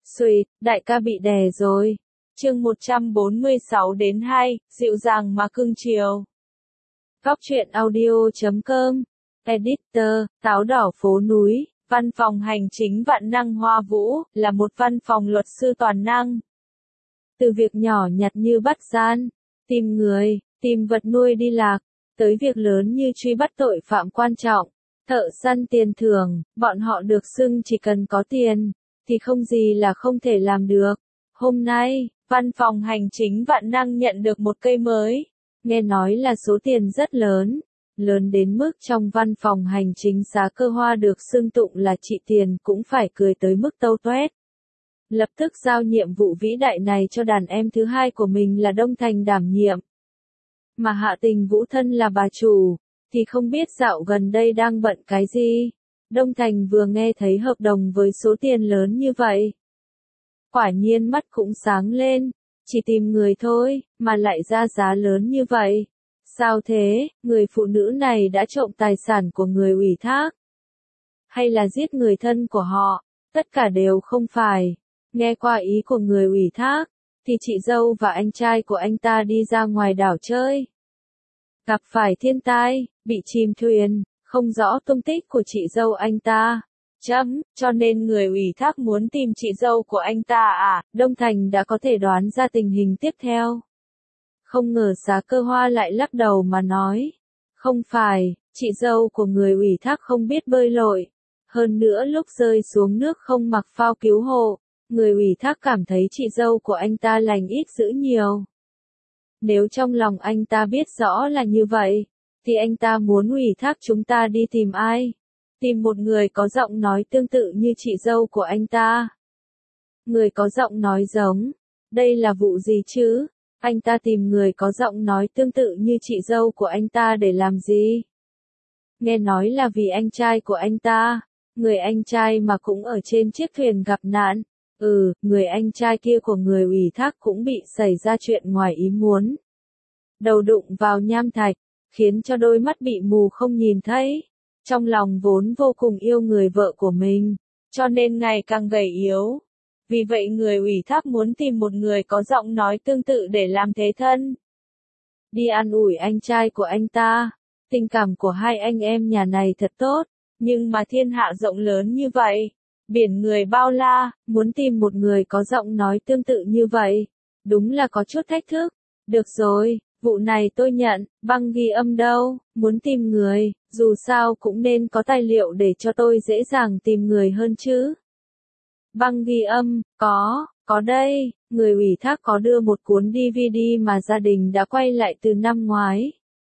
Xùi, đại ca bị đè rồi. Chương 146 đến 2, dịu dàng mà cưng chiều. Góc truyện audio.com. Editor, Táo đỏ phố núi. Văn phòng hành chính Vạn Năng Hoa Vũ, là một văn phòng luật sư toàn năng. Từ việc nhỏ nhặt như bắt gian, tìm người, tìm vật nuôi đi lạc, tới việc lớn như truy bắt tội phạm quan trọng, thợ săn tiền thưởng, bọn họ được xưng chỉ cần có tiền, thì không gì là không thể làm được. Hôm nay, văn phòng hành chính Vạn Năng nhận được một cây mới, nghe nói là số tiền rất lớn. Lớn đến mức trong văn phòng hành chính Xá Cơ Hoa được xưng tụng là chị tiền cũng phải cười tới mức tâu toét. Lập tức giao nhiệm vụ vĩ đại này cho đàn em thứ hai của mình là Đông Thành đảm nhiệm. Mà Hạ Tình Vũ thân là bà chủ, thì không biết dạo gần đây đang bận cái gì. Đông Thành vừa nghe thấy hợp đồng với số tiền lớn như vậy, quả nhiên mắt cũng sáng lên, chỉ tìm người thôi, mà lại ra giá lớn như vậy. Sao thế, người phụ nữ này đã trộm tài sản của người ủy thác? Hay là giết người thân của họ? Tất cả đều không phải. Nghe qua ý của người ủy thác, thì chị dâu và anh trai của anh ta đi ra ngoài đảo chơi. Gặp phải thiên tai, bị chìm thuyền, không rõ tung tích của chị dâu anh ta. Cho nên người ủy thác muốn tìm chị dâu của anh ta à? Đông Thành đã có thể đoán ra tình hình tiếp theo. Không ngờ Xá Cơ Hoa lại lắc đầu mà nói. Không phải, chị dâu của người ủy thác không biết bơi lội. Hơn nữa lúc rơi xuống nước không mặc phao cứu hộ, người ủy thác cảm thấy chị dâu của anh ta lành ít dữ nhiều. Nếu trong lòng anh ta biết rõ là như vậy, thì anh ta muốn ủy thác chúng ta đi tìm ai? Tìm một người có giọng nói tương tự như chị dâu của anh ta. Người có giọng nói giống. Đây là vụ gì chứ? Anh ta tìm người có giọng nói tương tự như chị dâu của anh ta để làm gì? Nghe nói là vì anh trai của anh ta. Người anh trai mà cũng ở trên chiếc thuyền gặp nạn. Người anh trai kia của người ủy thác cũng bị xảy ra chuyện ngoài ý muốn. Đầu đụng vào nham thạch, khiến cho đôi mắt bị mù không nhìn thấy. Trong lòng vốn vô cùng yêu người vợ của mình, cho nên ngày càng gầy yếu. Vì vậy người ủy thác muốn tìm một người có giọng nói tương tự để làm thế thân. Đi an ủi anh trai của anh ta. Tình cảm của hai anh em nhà này thật tốt, nhưng mà thiên hạ rộng lớn như vậy, biển người bao la, muốn tìm một người có giọng nói tương tự như vậy, đúng là có chút thách thức. Được rồi, vụ này tôi nhận, băng ghi âm đâu, muốn tìm người, dù sao cũng nên có tài liệu để cho tôi dễ dàng tìm người hơn chứ. Băng ghi âm, có đây, người ủy thác có đưa một cuốn DVD mà gia đình đã quay lại từ năm ngoái.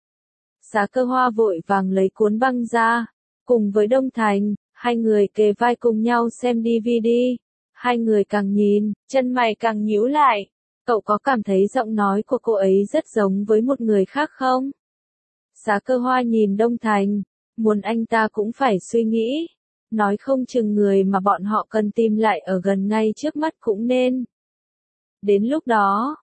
Xá Cơ Hoa vội vàng lấy cuốn băng ra, cùng với Đông Thành, hai người kề vai cùng nhau xem DVD. Hai người càng nhìn, chân mày càng nhíu lại. Cậu có cảm thấy giọng nói của cô ấy rất giống với một người khác không? Xá Cơ Hoa nhìn Đông Thành, muốn anh ta cũng phải suy nghĩ. Nói không chừng người mà bọn họ cần tìm lại ở gần ngay trước mắt cũng nên. Đến lúc đó,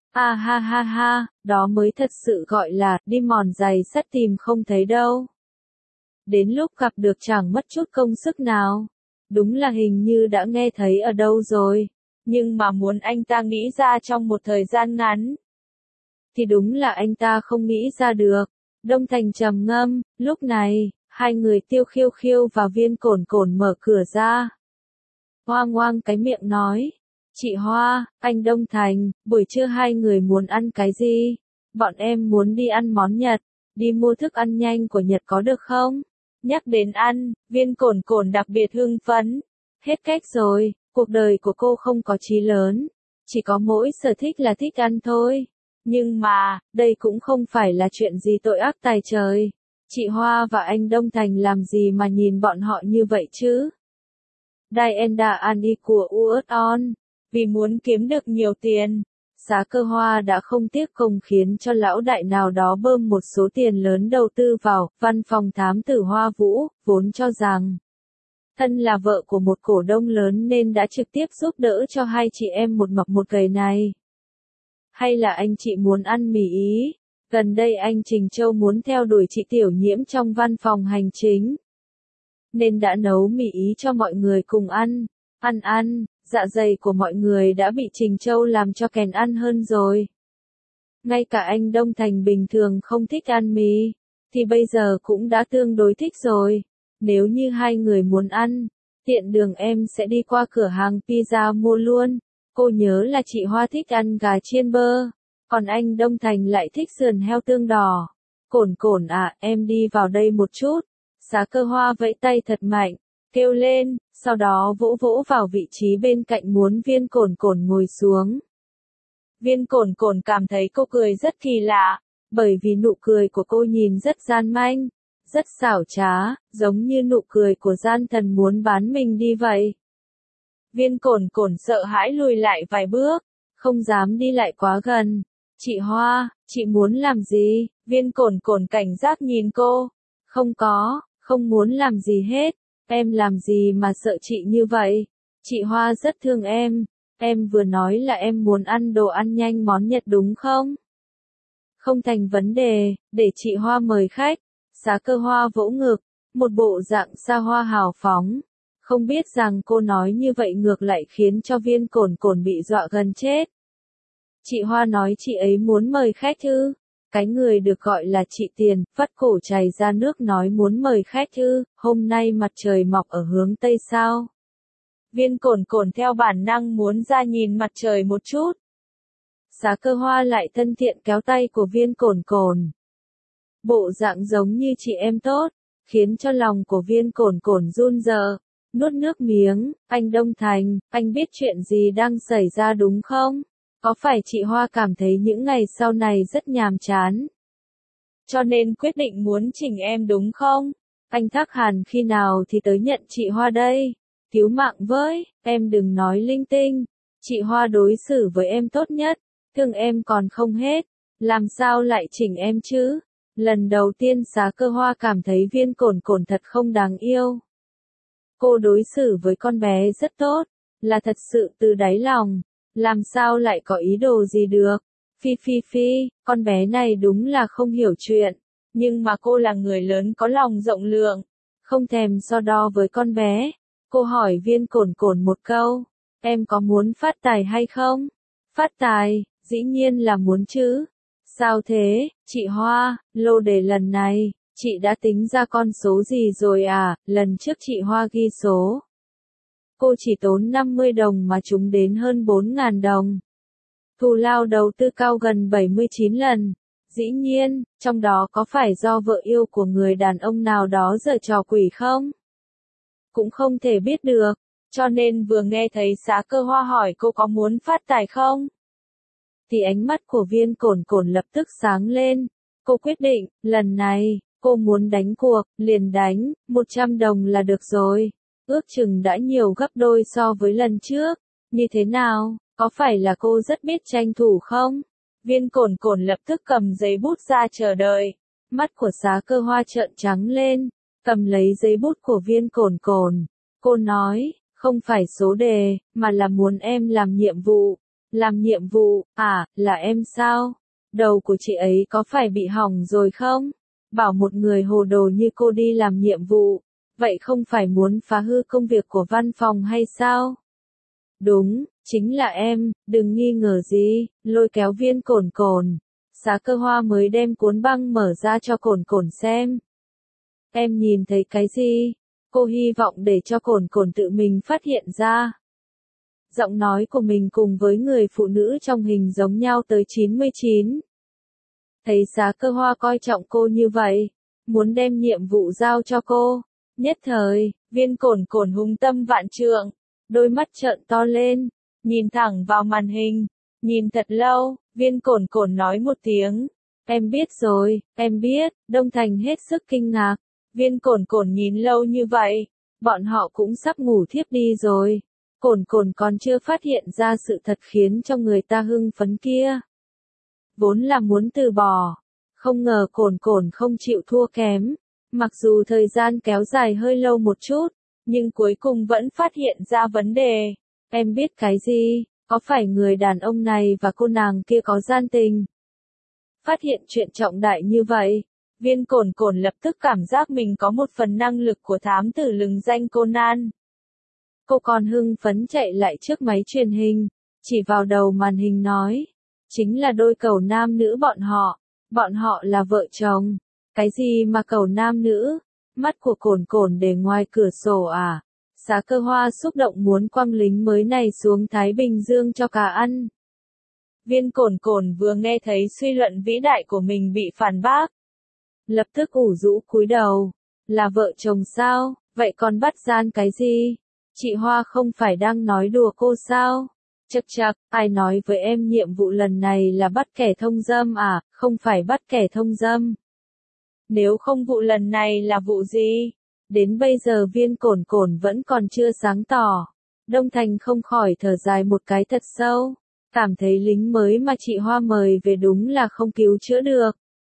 đó mới thật sự gọi là đi mòn giày sắt tìm không thấy đâu. Đến lúc gặp được chẳng mất chút công sức nào. Đúng là hình như đã nghe thấy ở đâu rồi. Nhưng mà muốn anh ta nghĩ ra trong một thời gian ngắn, thì đúng là anh ta không nghĩ ra được. Đông Thành trầm ngâm, lúc này, hai người Tiêu Khiêu Khiêu và Viên Cổn Cổn mở cửa ra. Hoang hoang cái miệng nói, chị Hoa, anh Đông Thành, buổi trưa hai người muốn ăn cái gì? Bọn em muốn đi ăn món Nhật, đi mua thức ăn nhanh của Nhật có được không? Nhắc đến ăn, Viên Cổn Cổn đặc biệt hưng phấn. Hết cách rồi, cuộc đời của cô không có chí lớn, chỉ có mỗi sở thích là thích ăn thôi. Nhưng mà, đây cũng không phải là chuyện gì tội ác tày trời. Chị Hoa và anh Đông Thành làm gì mà nhìn bọn họ như vậy chứ? Dienda Ani của Uon, vì muốn kiếm được nhiều tiền, Xá Cơ Hoa đã không tiếc công khiến cho lão đại nào đó bơm một số tiền lớn đầu tư vào. Văn phòng thám tử Hoa Vũ, vốn cho rằng thân là vợ của một cổ đông lớn nên đã trực tiếp giúp đỡ cho hai chị em một mập một gầy này. Hay là anh chị muốn ăn mì Ý? Gần đây anh Trình Châu muốn theo đuổi chị Tiểu Nhiễm trong văn phòng hành chính, nên đã nấu mì Ý cho mọi người cùng ăn. dạ dày của mọi người đã bị Trình Châu làm cho kèn ăn hơn rồi. Ngay cả anh Đông Thành bình thường không thích ăn mì, thì bây giờ cũng đã tương đối thích rồi. Nếu như hai người muốn ăn, tiện đường em sẽ đi qua cửa hàng pizza mua luôn. Cô nhớ là chị Hoa thích ăn gà chiên bơ, còn anh Đông Thành lại thích sườn heo tương đỏ. Cồn Cồn à, em đi vào đây một chút. Xá Cơ Hoa vẫy tay thật mạnh, kêu lên, sau đó vỗ vỗ vào vị trí bên cạnh muốn Viên Cồn Cồn ngồi xuống. Viên Cồn Cồn cảm thấy cô cười rất kỳ lạ, bởi vì nụ cười của cô nhìn rất gian manh, rất xảo trá, giống như nụ cười của gian thần muốn bán mình đi vậy. Viên Cồn Cồn sợ hãi lùi lại vài bước, không dám đi lại quá gần. Chị Hoa, chị muốn làm gì? Viên Cồn Cồn cảnh giác nhìn cô. Không muốn làm gì hết. Em làm gì mà sợ chị như vậy? Chị Hoa rất thương em vừa nói là em muốn ăn đồ ăn nhanh món Nhật đúng không? Không thành vấn đề, để chị Hoa mời khách. Xá Cơ Hoa vỗ ngực, một bộ dạng xa hoa hào phóng. Không biết rằng cô nói như vậy ngược lại khiến cho Viên Cồn Cồn bị dọa gần chết. Chị Hoa nói chị ấy muốn mời khách ư? Cái người được gọi là chị Tiền, vắt cổ chảy ra nước nói muốn mời khách ư? Hôm nay mặt trời mọc ở hướng Tây sao? Viên Cồn Cồn theo bản năng muốn ra nhìn mặt trời một chút. Xá Cơ Hoa lại thân thiện kéo tay của Viên Cồn Cồn. Bộ dạng giống như chị em tốt, khiến cho lòng của Viên Cồn Cồn run rờ. Nuốt nước miếng, anh Đông Thành, anh biết chuyện gì đang xảy ra đúng không? Có phải chị Hoa cảm thấy những ngày sau này rất nhàm chán, cho nên quyết định muốn chỉnh em đúng không? Anh Thác Hàn khi nào thì tới nhận chị Hoa đây? Cứu mạng với, em đừng nói linh tinh. Chị Hoa đối xử với em tốt nhất, thương em còn không hết, làm sao lại chỉnh em chứ? Lần đầu tiên Xá Cơ Hoa cảm thấy Viên Cồn Cồn thật không đáng yêu. Cô đối xử với con bé rất tốt, là thật sự từ đáy lòng, làm sao lại có ý đồ gì được. Phi, con bé này đúng là không hiểu chuyện, nhưng mà cô là người lớn có lòng rộng lượng, không thèm so đo với con bé. Cô hỏi Viên Cồn Cồn một câu, em có muốn phát tài hay không? Phát tài, dĩ nhiên là muốn chứ. Sao thế, chị Hoa, lô đề lần này, chị đã tính ra con số gì rồi à? Lần trước chị Hoa ghi số, cô chỉ tốn 50 đồng mà trúng đến hơn 4.000 đồng. Thù lao đầu tư cao gần 79 lần. Dĩ nhiên, trong đó có phải do vợ yêu của người đàn ông nào đó giở trò quỷ không? Cũng không thể biết được, cho nên vừa nghe thấy Xá Cơ Hoa hỏi cô có muốn phát tài không, thì ánh mắt của Viên Cồn Cồn lập tức sáng lên. Cô quyết định, lần này, cô muốn đánh cuộc, liền đánh, 100 đồng là được rồi. Ước chừng đã nhiều gấp đôi so với lần trước. Như thế nào, có phải là cô rất biết tranh thủ không? Viên Cồn Cồn lập tức cầm giấy bút ra chờ đợi. Mắt của Xá Cơ Hoa trợn trắng lên, cầm lấy giấy bút của Viên Cồn Cồn. Cô nói, không phải số đề, mà là muốn em làm nhiệm vụ. Làm nhiệm vụ, à, là em sao? Đầu của chị ấy có phải bị hỏng rồi không? Bảo một người hồ đồ như cô đi làm nhiệm vụ, vậy không phải muốn phá hư công việc của văn phòng hay sao? Đúng, chính là em, đừng nghi ngờ gì. Lôi kéo Viên Cồn Cồn. Xá Cơ Hoa mới đem cuốn băng mở ra cho Cồn Cồn xem. Em nhìn thấy cái gì? Cô hy vọng để cho Cồn Cồn tự mình phát hiện ra. Giọng nói của mình cùng với người phụ nữ trong hình giống nhau tới 99. Thấy Xá Cơ Hoa coi trọng cô như vậy, muốn đem nhiệm vụ giao cho cô. Nhất thời, Viên Cồn Cồn hung tâm vạn trượng, đôi mắt trợn to lên, nhìn thẳng vào màn hình, nhìn thật lâu. Viên Cồn Cồn nói một tiếng, em biết rồi, em biết. Đông Thành hết sức kinh ngạc. Viên Cồn Cồn nhìn lâu như vậy, bọn họ cũng sắp ngủ thiếp đi rồi. Cồn Cồn còn chưa phát hiện ra sự thật khiến cho người ta hưng phấn kia. Vốn là muốn từ bỏ, không ngờ Cồn Cồn không chịu thua kém. Mặc dù thời gian kéo dài hơi lâu một chút, nhưng cuối cùng vẫn phát hiện ra vấn đề. Em biết cái gì? Có phải người đàn ông này và cô nàng kia có gian tình? Phát hiện chuyện trọng đại như vậy, Viên Cồn Cồn lập tức cảm giác mình có một phần năng lực của thám tử lừng danh Conan. Cô còn hưng phấn chạy lại trước máy truyền hình, chỉ vào đầu màn hình nói. Chính là đôi cẩu nam nữ bọn họ là vợ chồng. Cái gì mà cẩu nam nữ? Mắt của Cổn Cổn để ngoài cửa sổ à? Xá Cơ Hoa xúc động muốn quăng lính mới này xuống Thái Bình Dương cho cả ăn. Viên Cổn Cổn vừa nghe thấy suy luận vĩ đại của mình bị phản bác. Lập tức ủ rũ cúi đầu. Là vợ chồng sao? Vậy còn bắt gian cái gì? Chị Hoa không phải đang nói đùa cô sao? Chậc chậc, ai nói với em nhiệm vụ lần này là bắt kẻ thông dâm à? Không phải bắt kẻ thông dâm. Nếu không vụ lần này là vụ gì? Đến bây giờ Viên Cổn Cổn vẫn còn chưa sáng tỏ. Đông Thành không khỏi thở dài một cái thật sâu. Cảm thấy lính mới mà chị Hoa mời về đúng là không cứu chữa được.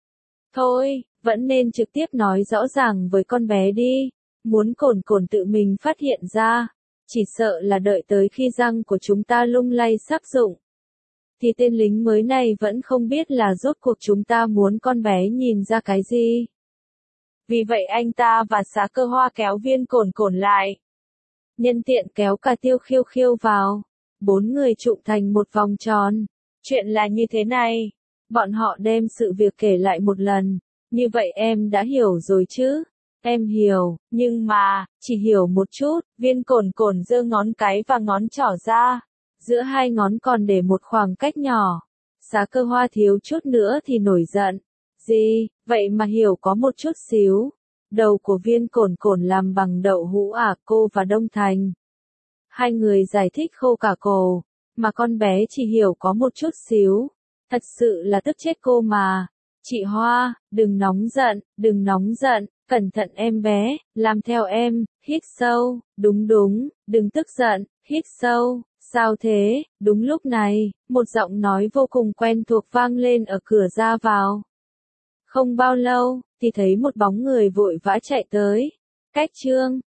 Thôi, vẫn nên trực tiếp nói rõ ràng với con bé đi. Muốn Cổn Cổn tự mình phát hiện ra. Chỉ sợ là đợi tới khi răng của chúng ta lung lay sắp rụng. Thì tên lính mới này vẫn không biết là rốt cuộc chúng ta muốn con bé nhìn ra cái gì. Vì vậy anh ta và Xá Cơ Hoa kéo Viên Cổn Cổn lại. Nhân tiện kéo cả Tiêu Khiêu Khiêu vào. 4 người trụ thành một vòng tròn. Chuyện là như thế này. Bọn họ đem sự việc kể lại một lần. Như vậy em đã hiểu rồi chứ? Em hiểu, nhưng mà, chỉ hiểu một chút. Viên Cổn Cổn giơ ngón cái và ngón trỏ ra. Giữa hai ngón còn để một khoảng cách nhỏ. Xá Cơ Hoa thiếu chút nữa thì nổi giận. Gì, vậy mà hiểu có một chút xíu. Đầu của Viên Cổn Cổn làm bằng đậu hũ à? Cô và Đông Thành. Hai người giải thích khô cả cổ. Mà con bé chỉ hiểu có một chút xíu. Thật sự là tức chết cô mà. Chị Hoa, đừng nóng giận, cẩn thận em bé, làm theo em, hít sâu, đúng, đừng tức giận, hít sâu, sao thế? Đúng lúc này, một giọng nói vô cùng quen thuộc vang lên ở cửa ra vào. Không bao lâu, thì thấy một bóng người vội vã chạy tới. Cách Trương,